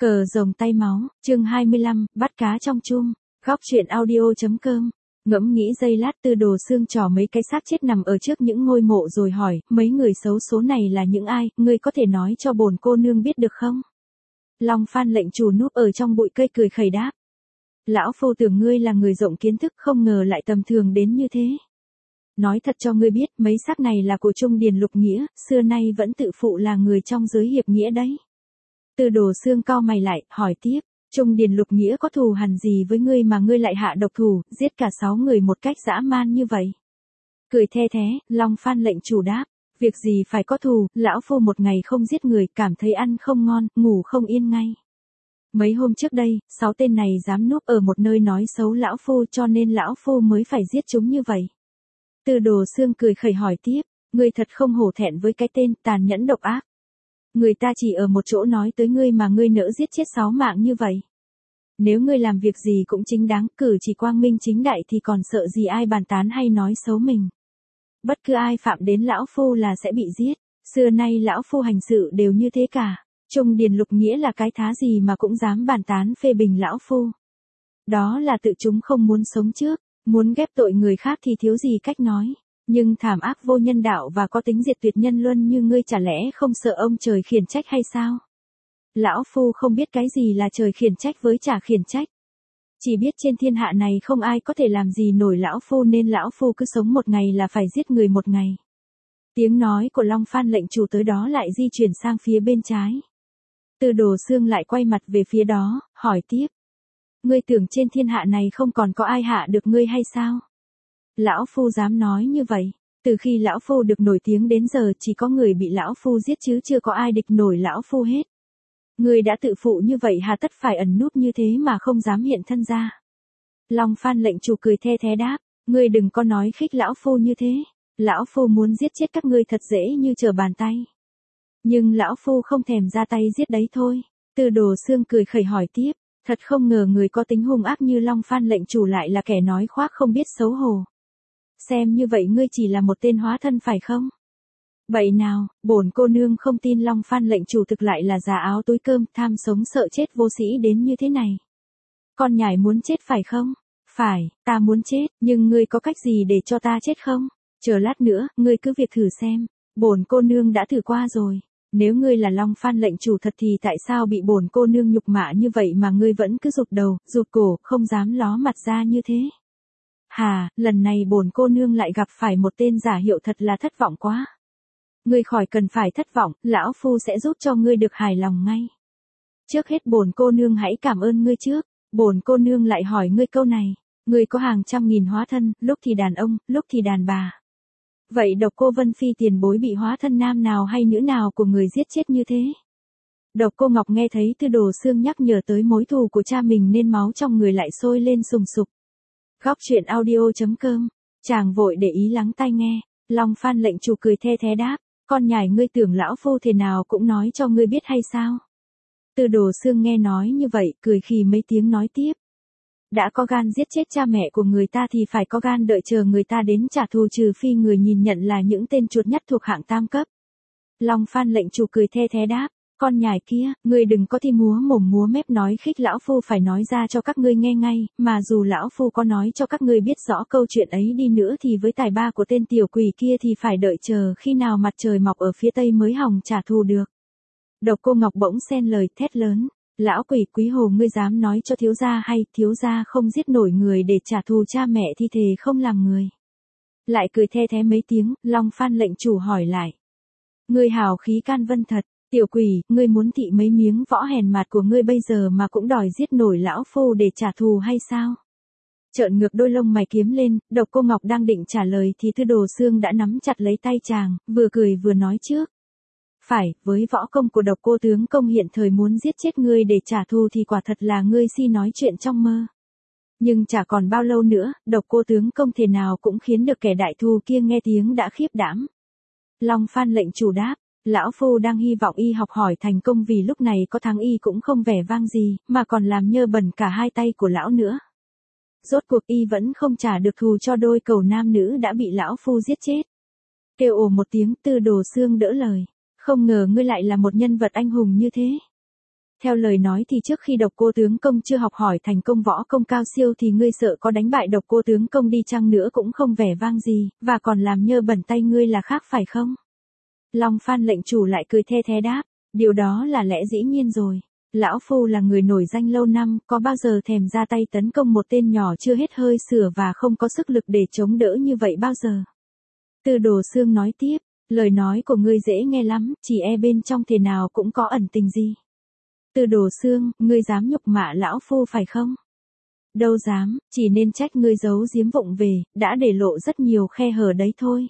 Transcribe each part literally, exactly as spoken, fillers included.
Cờ rồng tay máu, chương hai mươi lăm, bắt cá trong chum, góc truyện audio.com. Ngẫm nghĩ giây lát, Tư Đồ Xương trỏ mấy cái xác chết nằm ở trước những ngôi mộ rồi hỏi, mấy người xấu số này là những ai, ngươi có thể nói cho bổn cô nương biết được không? Long Phan lệnh chủ núp ở trong bụi cây cười khẩy đáp. Lão phu tưởng ngươi là người rộng kiến thức, không ngờ lại tầm thường đến như thế. Nói thật cho ngươi biết, mấy xác này là của Trung Điền Lục Nghĩa, xưa nay vẫn tự phụ là người trong giới hiệp nghĩa đấy. Tư Đồ Xương cau mày lại, hỏi tiếp, Trung Điền Lục Nghĩa có thù hằn gì với ngươi mà ngươi lại hạ độc thủ, giết cả sáu người một cách dã man như vậy? Cười the thế, Long Phan lệnh chủ đáp, việc gì phải có thù, lão phu một ngày không giết người, cảm thấy ăn không ngon, ngủ không yên ngay. Mấy hôm trước đây, sáu tên này dám núp ở một nơi nói xấu lão phu, cho nên lão phu mới phải giết chúng như vậy. Tư Đồ Xương cười khẩy hỏi tiếp, ngươi thật không hổ thẹn với cái tên tàn nhẫn độc ác. Người ta chỉ ở một chỗ nói tới ngươi mà ngươi nỡ giết chết sáu mạng như vậy. Nếu ngươi làm việc gì cũng chính đáng, cử chỉ quang minh chính đại thì còn sợ gì ai bàn tán hay nói xấu mình. Bất cứ ai phạm đến lão phu là sẽ bị giết, xưa nay lão phu hành sự đều như thế cả. Trung Điền Lục Nghĩa là cái thá gì mà cũng dám bàn tán phê bình lão phu. Đó là tự chúng không muốn sống trước, muốn ghép tội người khác thì thiếu gì cách nói. Nhưng thảm ác vô nhân đạo và có tính diệt tuyệt nhân luân như ngươi chả lẽ không sợ ông trời khiển trách hay sao? Lão phu không biết cái gì là trời khiển trách với chả khiển trách. Chỉ biết trên thiên hạ này không ai có thể làm gì nổi lão phu nên lão phu cứ sống một ngày là phải giết người một ngày. Tiếng nói của Long Phan lệnh chủ tới đó lại di chuyển sang phía bên trái. Tư Đồ Xương lại quay mặt về phía đó, hỏi tiếp. Ngươi tưởng trên thiên hạ này không còn có ai hạ được ngươi hay sao? Lão phu dám nói như vậy, từ khi lão phu được nổi tiếng đến giờ chỉ có người bị lão phu giết chứ chưa có ai địch nổi lão phu hết. Ngươi đã tự phụ như vậy hà tất phải ẩn núp như thế mà không dám hiện thân ra. Long Phan lệnh chủ cười the thế đáp, ngươi đừng có nói khích lão phu như thế, lão phu muốn giết chết các ngươi thật dễ như trở bàn tay. Nhưng lão phu không thèm ra tay giết đấy thôi. Tư Đồ Xương cười khẩy hỏi tiếp, thật không ngờ người có tính hung ác như Long Phan lệnh chủ lại là kẻ nói khoác không biết xấu hổ. Xem như vậy ngươi chỉ là một tên hóa thân phải không? Vậy nào, bổn cô nương không tin Long Phan lệnh chủ thực lại là giả áo túi cơm, tham sống sợ chết vô sĩ đến như thế này. Con nhải muốn chết phải không? Phải, ta muốn chết, nhưng ngươi có cách gì để cho ta chết không? Chờ lát nữa, ngươi cứ việc thử xem, bổn cô nương đã thử qua rồi. Nếu ngươi là Long Phan lệnh chủ thật thì tại sao bị bổn cô nương nhục mạ như vậy mà ngươi vẫn cứ rụt đầu, rụt cổ, không dám ló mặt ra như thế? Hà, lần này bổn cô nương lại gặp phải một tên giả hiệu thật là thất vọng quá. Ngươi khỏi cần phải thất vọng, lão phu sẽ giúp cho ngươi được hài lòng ngay. Trước hết bổn cô nương hãy cảm ơn ngươi trước, bổn cô nương lại hỏi ngươi câu này, ngươi có hàng trăm nghìn hóa thân, lúc thì đàn ông, lúc thì đàn bà. Vậy Độc Cô Vân Phi tiền bối bị hóa thân nam nào hay nữ nào của người giết chết như thế? Độc Cô Ngọc nghe thấy Tư Đồ Xương nhắc nhở tới mối thù của cha mình nên máu trong người lại sôi lên sùng sục. Góc truyện audio.com, chàng vội để ý lắng tai nghe, Long Phan lệnh chủ cười the thế đáp, con nhải ngươi tưởng lão phu thế nào cũng nói cho ngươi biết hay sao? Tư Đồ Xương nghe nói như vậy, cười khì mấy tiếng nói tiếp. Đã có gan giết chết cha mẹ của người ta thì phải có gan đợi chờ người ta đến trả thù, trừ phi người nhìn nhận là những tên chuột nhắt thuộc hạng tam cấp. Long Phan lệnh chủ cười the thế đáp, con nhải kia, ngươi đừng có thi múa mồm múa mép nói khích lão phu phải nói ra cho các ngươi nghe ngay, mà dù lão phu có nói cho các ngươi biết rõ câu chuyện ấy đi nữa thì với tài ba của tên tiểu quỷ kia thì phải đợi chờ khi nào mặt trời mọc ở phía tây mới hòng trả thù được. Độc Cô Ngọc bỗng xen lời thét lớn. Lão quỷ quý hồ, ngươi dám nói cho thiếu gia hay thiếu gia không giết nổi người để trả thù cha mẹ thì thề không làm người. Lại cười the thế mấy tiếng, Long Phan lệnh chủ hỏi lại. Ngươi hào khí can vân thật, tiểu quỷ, ngươi muốn thị mấy miếng võ hèn mạt của ngươi bây giờ mà cũng đòi giết nổi lão phu để trả thù hay sao? Trợn ngược đôi lông mày kiếm lên, Độc Cô Ngọc đang định trả lời thì Tư Đồ Xương đã nắm chặt lấy tay chàng, vừa cười vừa nói trước. Phải, với võ công của Độc Cô tướng công hiện thời muốn giết chết ngươi để trả thù thì quả thật là ngươi si nói chuyện trong mơ. Nhưng chả còn bao lâu nữa, Độc Cô tướng công thể nào cũng khiến được kẻ đại thù kia nghe tiếng đã khiếp đảm. Long Phan lệnh chủ đáp, lão phu đang hy vọng y học hỏi thành công vì lúc này có thắng y cũng không vẻ vang gì, mà còn làm nhơ bẩn cả hai tay của lão nữa. Rốt cuộc y vẫn không trả được thù cho đôi cầu nam nữ đã bị lão phu giết chết. Kêu ồ một tiếng, Tư Đồ Xương đỡ lời. Không ngờ ngươi lại là một nhân vật anh hùng như thế. Theo lời nói thì trước khi độc cô tướng công chưa học hỏi thành công võ công cao siêu thì ngươi sợ có đánh bại độc cô tướng công đi chăng nữa cũng không vẻ vang gì, và còn làm nhơ bẩn tay ngươi là khác phải không? Long Phan lệnh chủ lại cười the thé đáp, điều đó là lẽ dĩ nhiên rồi. Lão Phu là người nổi danh lâu năm, có bao giờ thèm ra tay tấn công một tên nhỏ chưa hết hơi sửa và không có sức lực để chống đỡ như vậy bao giờ. Tư Đồ Xương nói tiếp, lời nói của ngươi dễ nghe lắm, chỉ e bên trong thể nào cũng có ẩn tình gì. Tư Đồ Xương, ngươi dám nhục mạ lão Phu phải không? Đâu dám, chỉ nên trách ngươi giấu giếm vụng về, đã để lộ rất nhiều khe hở đấy thôi.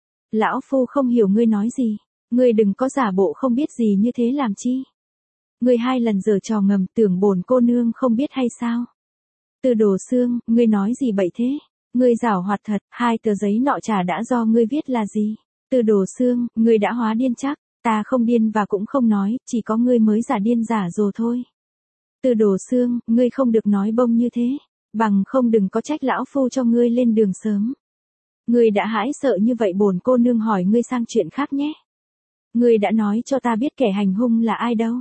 Lão Phu không hiểu ngươi nói gì, ngươi đừng có giả bộ không biết gì như thế làm chi. Ngươi hai lần giở trò ngầm tưởng bổn cô nương không biết hay sao? Tư Đồ Xương, ngươi nói gì bậy thế? Ngươi giảo hoạt thật, hai tờ giấy nọ chả đã do ngươi viết là gì? Tư Đồ Xương, ngươi đã hóa điên chắc, ta không điên và cũng không nói, chỉ có ngươi mới giả điên giả rồi thôi. Tư Đồ Xương, ngươi không được nói bông như thế, bằng không đừng có trách lão Phu cho ngươi lên đường sớm. Ngươi đã hãi sợ như vậy bổn cô nương hỏi ngươi sang chuyện khác nhé. Ngươi đã nói cho ta biết kẻ hành hung là ai đâu.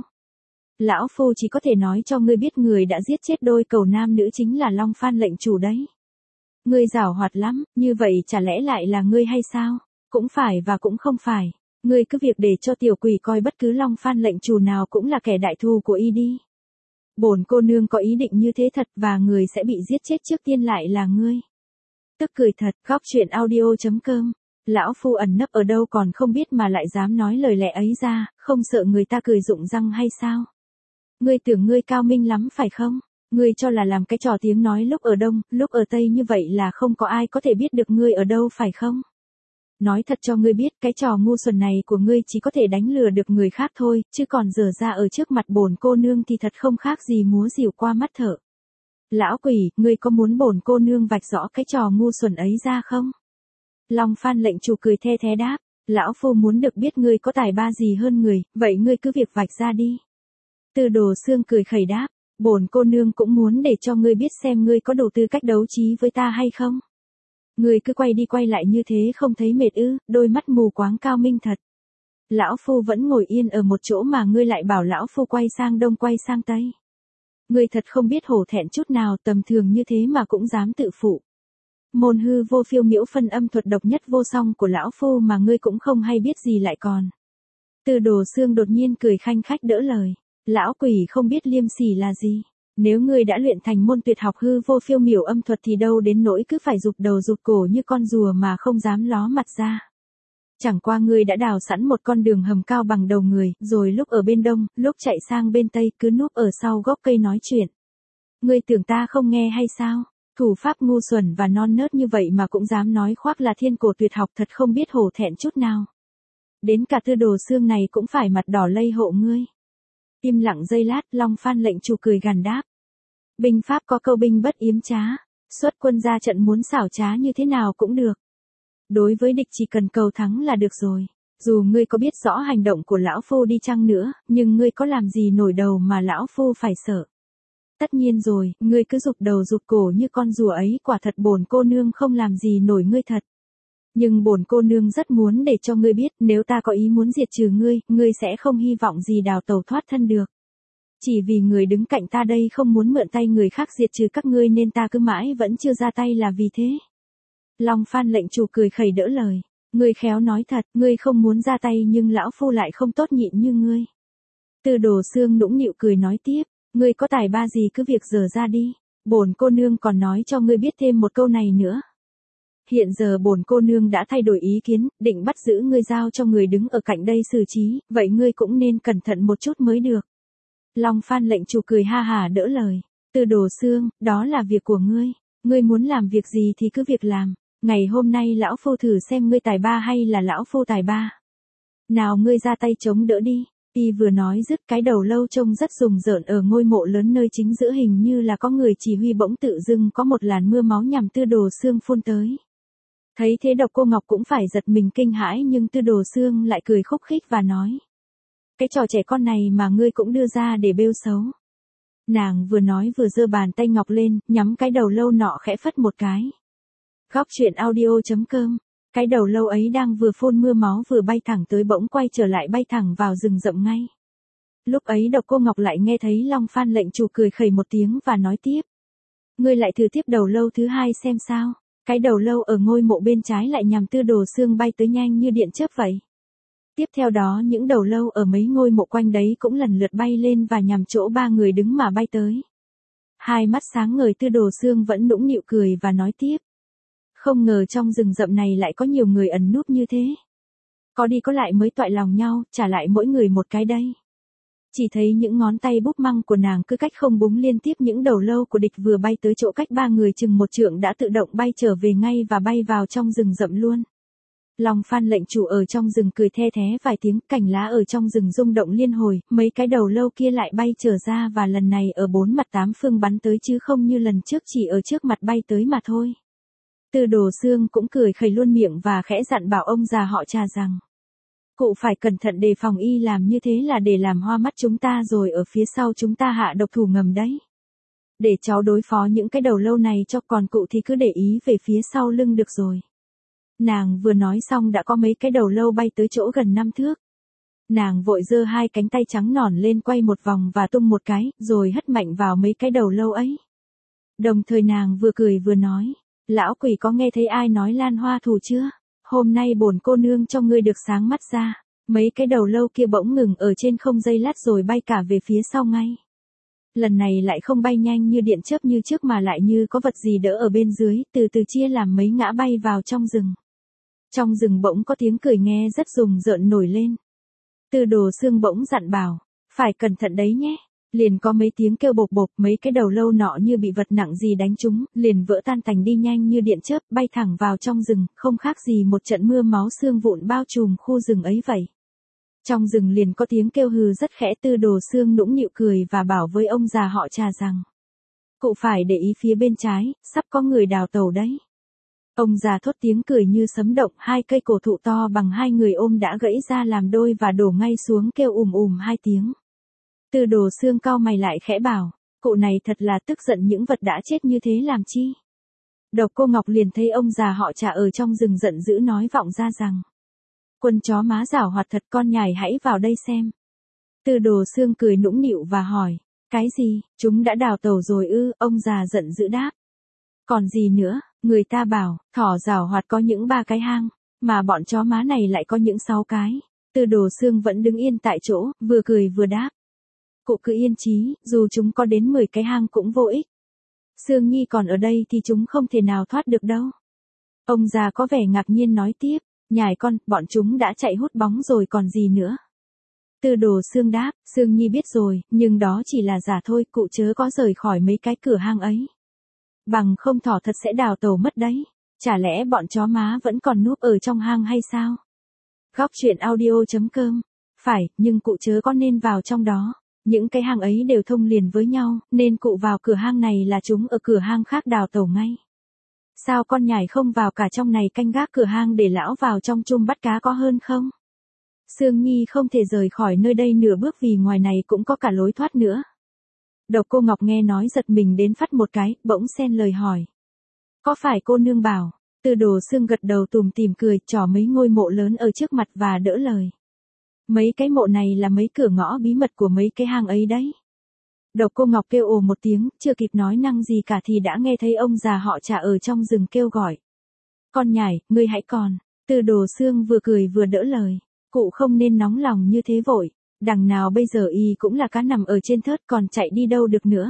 Lão Phu chỉ có thể nói cho ngươi biết người đã giết chết đôi cầu nam nữ chính là Long Phan lệnh chủ đấy. Ngươi giảo hoạt lắm, như vậy chả lẽ lại là ngươi hay sao? Cũng phải và cũng không phải. Ngươi cứ việc để cho tiểu quỷ coi bất cứ Long Phan lệnh chủ nào cũng là kẻ đại thù của y đi. Bổn cô nương có ý định như thế thật và người sẽ bị giết chết trước tiên lại là ngươi. Tức cười thật, góc truyện audio chấm com. Lão Phu ẩn nấp ở đâu còn không biết mà lại dám nói lời lẽ ấy ra, không sợ người ta cười rụng răng hay sao? Ngươi tưởng ngươi cao minh lắm phải không? Ngươi cho là làm cái trò tiếng nói lúc ở Đông, lúc ở Tây như vậy là không có ai có thể biết được ngươi ở đâu phải không? Nói thật cho ngươi biết, cái trò ngu xuẩn này của ngươi chỉ có thể đánh lừa được người khác thôi, chứ còn dở ra ở trước mặt bổn cô nương thì thật không khác gì múa rìu qua mắt thợ. Lão quỷ, ngươi có muốn bổn cô nương vạch rõ cái trò ngu xuẩn ấy ra không? Long Phan lệnh chủ cười the thé đáp, lão Phu muốn được biết ngươi có tài ba gì hơn người, vậy ngươi cứ việc vạch ra đi. Tư Đồ Xương cười khẩy đáp, bổn cô nương cũng muốn để cho ngươi biết xem ngươi có đủ tư cách đấu trí với ta hay không. Ngươi cứ quay đi quay lại như thế không thấy mệt ư, đôi mắt mù quáng cao minh thật. Lão Phu vẫn ngồi yên ở một chỗ mà ngươi lại bảo lão Phu quay sang đông quay sang tây. Ngươi thật không biết hổ thẹn chút nào, tầm thường như thế mà cũng dám tự phụ. Môn hư vô phiêu miễu phân âm thuật độc nhất vô song của lão Phu mà ngươi cũng không hay biết gì lại còn. Tư Đồ Xương đột nhiên cười khanh khách đỡ lời. Lão quỷ không biết liêm sỉ là gì. Nếu ngươi đã luyện thành môn tuyệt học hư vô phiêu miểu âm thuật thì đâu đến nỗi cứ phải rụt đầu rụt cổ như con rùa mà không dám ló mặt ra. Chẳng qua ngươi đã đào sẵn một con đường hầm cao bằng đầu người, rồi lúc ở bên đông, lúc chạy sang bên tây cứ núp ở sau gốc cây nói chuyện. Ngươi tưởng ta không nghe hay sao? Thủ pháp ngu xuẩn và non nớt như vậy mà cũng dám nói khoác là thiên cổ tuyệt học, thật không biết hổ thẹn chút nào. Đến cả Tư Đồ Xương này cũng phải mặt đỏ lây hộ ngươi. Im lặng giây lát, Long Phan lệnh chủ cười gằn đáp. Binh pháp có câu binh bất yếm trá, xuất quân ra trận muốn xảo trá như thế nào cũng được. Đối với địch chỉ cần cầu thắng là được rồi. Dù ngươi có biết rõ hành động của lão Phu đi chăng nữa, nhưng ngươi có làm gì nổi đầu mà lão Phu phải sợ. Tất nhiên rồi, ngươi cứ rụt đầu rụt cổ như con rùa ấy, quả thật bổn cô nương không làm gì nổi ngươi thật. Nhưng bổn cô nương rất muốn để cho ngươi biết, nếu ta có ý muốn diệt trừ ngươi, ngươi sẽ không hy vọng gì đào tẩu thoát thân được. Chỉ vì người đứng cạnh ta đây không muốn mượn tay người khác diệt trừ các ngươi nên ta cứ mãi vẫn chưa ra tay là vì thế. Long Phan lệnh chủ cười khẩy đỡ lời. Ngươi khéo nói thật, ngươi không muốn ra tay nhưng lão Phu lại không tốt nhịn như ngươi. Tư Đồ Xương nũng nịu cười nói tiếp, ngươi có tài ba gì cứ việc dở ra đi. Bổn cô nương còn nói cho ngươi biết thêm một câu này nữa. Hiện giờ bổn cô nương đã thay đổi ý kiến, định bắt giữ ngươi giao cho người đứng ở cạnh đây xử trí, vậy ngươi cũng nên cẩn thận một chút mới được. Long Phan lệnh chủ cười ha hà đỡ lời. Tư Đồ Xương, đó là việc của ngươi. Ngươi muốn làm việc gì thì cứ việc làm. Ngày hôm nay lão Phu thử xem ngươi tài ba hay là lão Phu tài ba. Nào ngươi ra tay chống đỡ đi. Y vừa nói dứt cái đầu lâu trông rất rùng rợn ở ngôi mộ lớn nơi chính giữa hình như là có người chỉ huy bỗng tự dưng có một làn mưa máu nhằm Tư Đồ Xương phun tới. Thấy thế Độc Cô Ngọc cũng phải giật mình kinh hãi nhưng Tư Đồ Xương lại cười khúc khích và nói. Cái trò trẻ con này mà ngươi cũng đưa ra để bêu xấu. Nàng vừa nói vừa giơ bàn tay ngọc lên, nhắm cái đầu lâu nọ khẽ phất một cái. Góc truyện audio chấm com. Cái đầu lâu ấy đang vừa phun mưa máu vừa bay thẳng tới bỗng quay trở lại bay thẳng vào rừng rậm ngay. Lúc ấy Độc Cô Ngọc lại nghe thấy Long Phan lệnh chủ cười khẩy một tiếng và nói tiếp. Ngươi lại thử tiếp đầu lâu thứ hai xem sao. Cái đầu lâu ở ngôi mộ bên trái lại nhằm Tư Đồ Xương bay tới nhanh như điện chớp vậy. Tiếp theo đó những đầu lâu ở mấy ngôi mộ quanh đấy cũng lần lượt bay lên và nhằm chỗ ba người đứng mà bay tới. Hai mắt sáng ngời Tư Đồ Xương vẫn nũng nịu cười và nói tiếp. Không ngờ trong rừng rậm này lại có nhiều người ẩn núp như thế. Có đi có lại mới toại lòng nhau, trả lại mỗi người một cái đây. Chỉ thấy những ngón tay búp măng của nàng cứ cách không búng liên tiếp những đầu lâu của địch vừa bay tới chỗ cách ba người chừng một trượng đã tự động bay trở về ngay và bay vào trong rừng rậm luôn. Long Phan lệnh chủ ở trong rừng cười the thé vài tiếng, cành lá ở trong rừng rung động liên hồi, mấy cái đầu lâu kia lại bay trở ra và lần này ở bốn mặt tám phương bắn tới chứ không như lần trước chỉ ở trước mặt bay tới mà thôi. Tư Đồ Xương cũng cười khẩy luôn miệng và khẽ dặn bảo ông già họ Trà rằng. Cụ phải cẩn thận đề phòng y làm như thế là để làm hoa mắt chúng ta rồi ở phía sau chúng ta hạ độc thủ ngầm đấy. Để cháu đối phó những cái đầu lâu này cho còn cụ thì cứ để ý về phía sau lưng được rồi. Nàng vừa nói xong đã có mấy cái đầu lâu bay tới chỗ gần năm thước. Nàng vội giơ hai cánh tay trắng nõn lên quay một vòng và tung một cái, rồi hất mạnh vào mấy cái đầu lâu ấy. Đồng thời nàng vừa cười vừa nói, lão quỷ có nghe thấy ai nói lan hoa thù chưa? Hôm nay bổn cô nương cho ngươi được sáng mắt ra. Mấy cái đầu lâu kia bỗng ngừng ở trên không giây lát rồi bay cả về phía sau ngay. Lần này lại không bay nhanh như điện chớp như trước mà lại như có vật gì đỡ ở bên dưới, từ từ chia làm mấy ngã bay vào trong rừng. Trong rừng bỗng có tiếng cười nghe rất rùng rợn nổi lên. Tư Đồ Xương bỗng dặn bảo, phải cẩn thận đấy nhé. Liền có mấy tiếng kêu bộp bộp, mấy cái đầu lâu nọ như bị vật nặng gì đánh trúng, liền vỡ tan tành đi nhanh như điện chớp, bay thẳng vào trong rừng, không khác gì một trận mưa máu xương vụn bao trùm khu rừng ấy vậy. Trong rừng liền có tiếng kêu hừ rất khẽ. Tư Đồ Xương nũng nịu cười và bảo với ông già họ Trà rằng, cụ phải để ý phía bên trái, sắp có người đào tẩu đấy. Ông già thốt tiếng cười như sấm động, hai cây cổ thụ to bằng hai người ôm đã gãy ra làm đôi và đổ ngay xuống kêu ùm ùm hai tiếng. Tư Đồ Xương cau mày lại khẽ bảo, cụ này thật là tức giận những vật đã chết như thế làm chi. Độc Cô Ngọc liền thấy ông già họ Trà ở trong rừng giận dữ nói vọng ra rằng, quân chó má giảo hoạt thật, con nhài hãy vào đây xem. Tư Đồ Xương cười nũng nịu và hỏi, cái gì, chúng đã đào tẩu rồi ư? Ông già giận dữ đáp, còn gì nữa, người ta bảo, thỏ giảo hoạt có những ba cái hang, mà bọn chó má này lại có những sáu cái. Tư Đồ Xương vẫn đứng yên tại chỗ, vừa cười vừa đáp, cụ cứ yên chí, dù chúng có đến mười cái hang cũng vô ích. Xương Nhi còn ở đây thì chúng không thể nào thoát được đâu. Ông già có vẻ ngạc nhiên nói tiếp, nhài con, bọn chúng đã chạy hút bóng rồi còn gì nữa. Tư Đồ Xương đáp, Xương Nhi biết rồi, nhưng đó chỉ là giả thôi, cụ chớ có rời khỏi mấy cái cửa hang ấy. Bằng không thỏ thật sẽ đào tẩu mất đấy. Chả lẽ bọn chó má vẫn còn núp ở trong hang hay sao? Góc truyện audio chấm com. Phải, nhưng cụ chớ có nên vào trong đó. Những cái hang ấy đều thông liền với nhau, nên cụ vào cửa hang này là chúng ở cửa hang khác đào tẩu ngay. Sao con nhài không vào cả trong này canh gác cửa hang để lão vào trong chum bắt cá có hơn không? Xương Nhi không thể rời khỏi nơi đây nửa bước vì ngoài này cũng có cả lối thoát nữa. Độc Cô Ngọc nghe nói giật mình đến phát một cái, bỗng xen lời hỏi. Có phải cô nương bảo? Tư Đồ Xương gật đầu tùm tìm cười, trỏ mấy ngôi mộ lớn ở trước mặt và đỡ lời. Mấy cái mộ này là mấy cửa ngõ bí mật của mấy cái hang ấy đấy. Độc Cô Ngọc kêu ồ một tiếng, chưa kịp nói năng gì cả thì đã nghe thấy ông già họ Trà ở trong rừng kêu gọi. Con nhài, ngươi hãy còn. Tư Đồ Xương vừa cười vừa đỡ lời. Cụ không nên nóng lòng như thế vội. Đằng nào bây giờ y cũng là cá nằm ở trên thớt còn chạy đi đâu được nữa.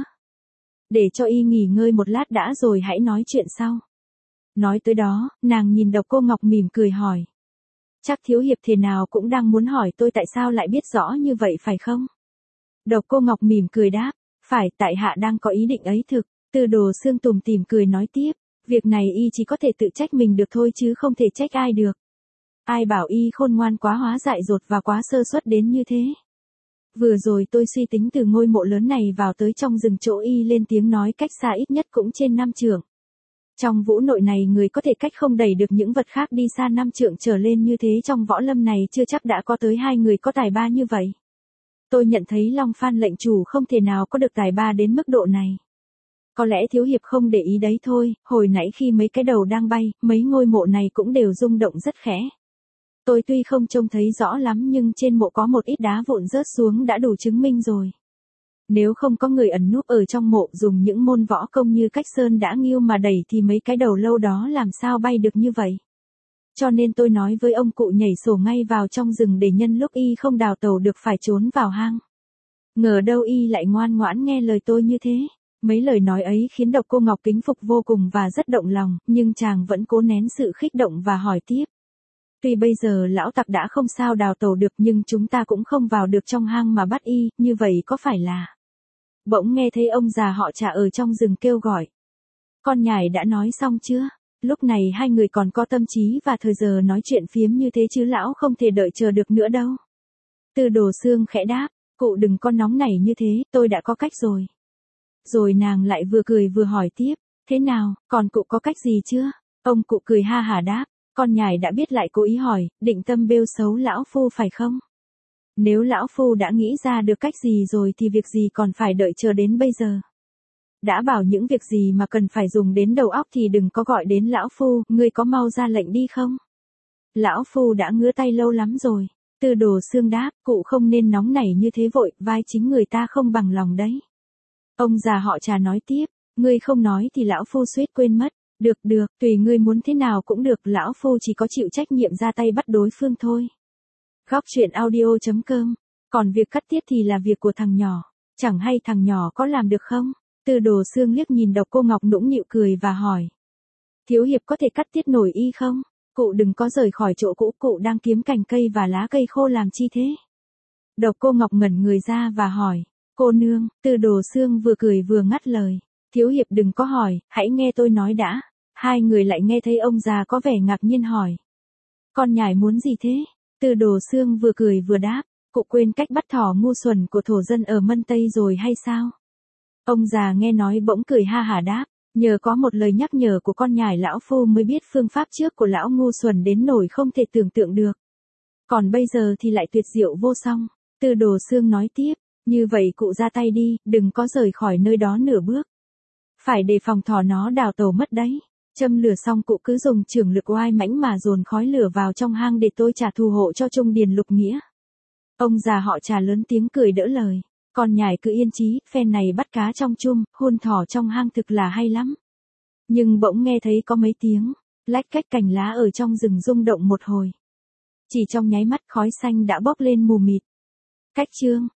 Để cho y nghỉ ngơi một lát đã rồi hãy nói chuyện sau. Nói tới đó, nàng nhìn Độc Cô Ngọc mỉm cười hỏi. Chắc thiếu hiệp thế nào cũng đang muốn hỏi tôi tại sao lại biết rõ như vậy phải không? Độc Cô Ngọc mỉm cười đáp, phải, tại hạ đang có ý định ấy thực. Tư Đồ Xương tùm tìm cười nói tiếp, việc này y chỉ có thể tự trách mình được thôi chứ không thể trách ai được. Ai bảo y khôn ngoan quá hóa dại dột và quá sơ suất đến như thế. Vừa rồi tôi suy tính từ ngôi mộ lớn này vào tới trong rừng chỗ y lên tiếng nói cách xa ít nhất cũng trên năm trượng. Trong vũ nội này người có thể cách không đẩy được những vật khác đi xa năm trượng trở lên như thế trong võ lâm này chưa chắc đã có tới hai người có tài ba như vậy. Tôi nhận thấy Long Phan lệnh chủ không thể nào có được tài ba đến mức độ này. Có lẽ thiếu hiệp không để ý đấy thôi, hồi nãy khi mấy cái đầu đang bay, mấy ngôi mộ này cũng đều rung động rất khẽ. Tôi tuy không trông thấy rõ lắm nhưng trên mộ có một ít đá vụn rớt xuống đã đủ chứng minh rồi. Nếu không có người ẩn núp ở trong mộ dùng những môn võ công như cách sơn đã nghiêu mà đẩy thì mấy cái đầu lâu đó làm sao bay được như vậy. Cho nên tôi nói với ông cụ nhảy sổ ngay vào trong rừng để nhân lúc y không đào tẩu được phải trốn vào hang. Ngờ đâu y lại ngoan ngoãn nghe lời tôi như thế. Mấy lời nói ấy khiến Độc Cô Ngọc kính phục vô cùng và rất động lòng, nhưng chàng vẫn cố nén sự khích động và hỏi tiếp. Tuy bây giờ lão tặc đã không sao đào tẩu được nhưng chúng ta cũng không vào được trong hang mà bắt y, như vậy có phải là... Bỗng nghe thấy ông già họ Trà ở trong rừng kêu gọi. Con nhài đã nói xong chưa? Lúc này hai người còn có tâm trí và thời giờ nói chuyện phiếm như thế chứ lão không thể đợi chờ được nữa đâu. Tư Đồ Xương khẽ đáp, cụ đừng có nóng nảy như thế, tôi đã có cách rồi. Rồi nàng lại vừa cười vừa hỏi tiếp, thế nào, còn cụ có cách gì chưa? Ông cụ cười ha hả đáp, con nhài đã biết lại cố ý hỏi, định tâm bêu xấu lão phu phải không? Nếu lão phu đã nghĩ ra được cách gì rồi thì việc gì còn phải đợi chờ đến bây giờ? Đã bảo những việc gì mà cần phải dùng đến đầu óc thì đừng có gọi đến lão phu, ngươi có mau ra lệnh đi không? Lão phu đã ngứa tay lâu lắm rồi. Tư Đồ Xương đáp, cụ không nên nóng nảy như thế vội, vai chính người ta không bằng lòng đấy. Ông già họ Trà nói tiếp, ngươi không nói thì lão phu suýt quên mất. Được được, tùy ngươi muốn thế nào cũng được, lão phu chỉ có chịu trách nhiệm ra tay bắt đối phương thôi. Góc truyện audio chấm com. Còn việc cắt tiết thì là việc của thằng nhỏ. Chẳng hay thằng nhỏ có làm được không? Tư Đồ Xương liếc nhìn Độc Cô Ngọc nũng nịu cười và hỏi. Thiếu hiệp có thể cắt tiết nổi y không? Cụ đừng có rời khỏi chỗ cũ, cụ đang kiếm cành cây và lá cây khô làm chi thế? Độc Cô Ngọc ngẩn người ra và hỏi. Cô nương, Tư Đồ Xương vừa cười vừa ngắt lời. Thiếu hiệp đừng có hỏi, hãy nghe tôi nói đã. Hai người lại nghe thấy ông già có vẻ ngạc nhiên hỏi. Con nhài muốn gì thế? Tư Đồ Xương vừa cười vừa đáp. Cụ quên cách bắt thỏ ngu xuẩn của thổ dân ở Mân Tây rồi hay sao? Ông già nghe nói bỗng cười ha hả đáp. Nhờ có một lời nhắc nhở của con nhài lão phu mới biết phương pháp trước của lão ngu xuẩn đến nổi không thể tưởng tượng được. Còn bây giờ thì lại tuyệt diệu vô song. Tư Đồ Xương nói tiếp. Như vậy cụ ra tay đi, đừng có rời khỏi nơi đó nửa bước. Phải đề phòng thỏ nó đào tẩu mất đấy. Châm lửa xong cụ cứ dùng trưởng lực oai mãnh mà dồn khói lửa vào trong hang để tôi trả thù hộ cho Trung Điền Lục Nghĩa. Ông già họ Trà lớn tiếng cười đỡ lời. Con nhài cứ yên chí, phen này bắt cá trong chum, hôn thỏ trong hang thực là hay lắm. Nhưng bỗng nghe thấy có mấy tiếng, lách cách cành lá ở trong rừng rung động một hồi. Chỉ trong nháy mắt khói xanh đã bốc lên mù mịt. Cách chương.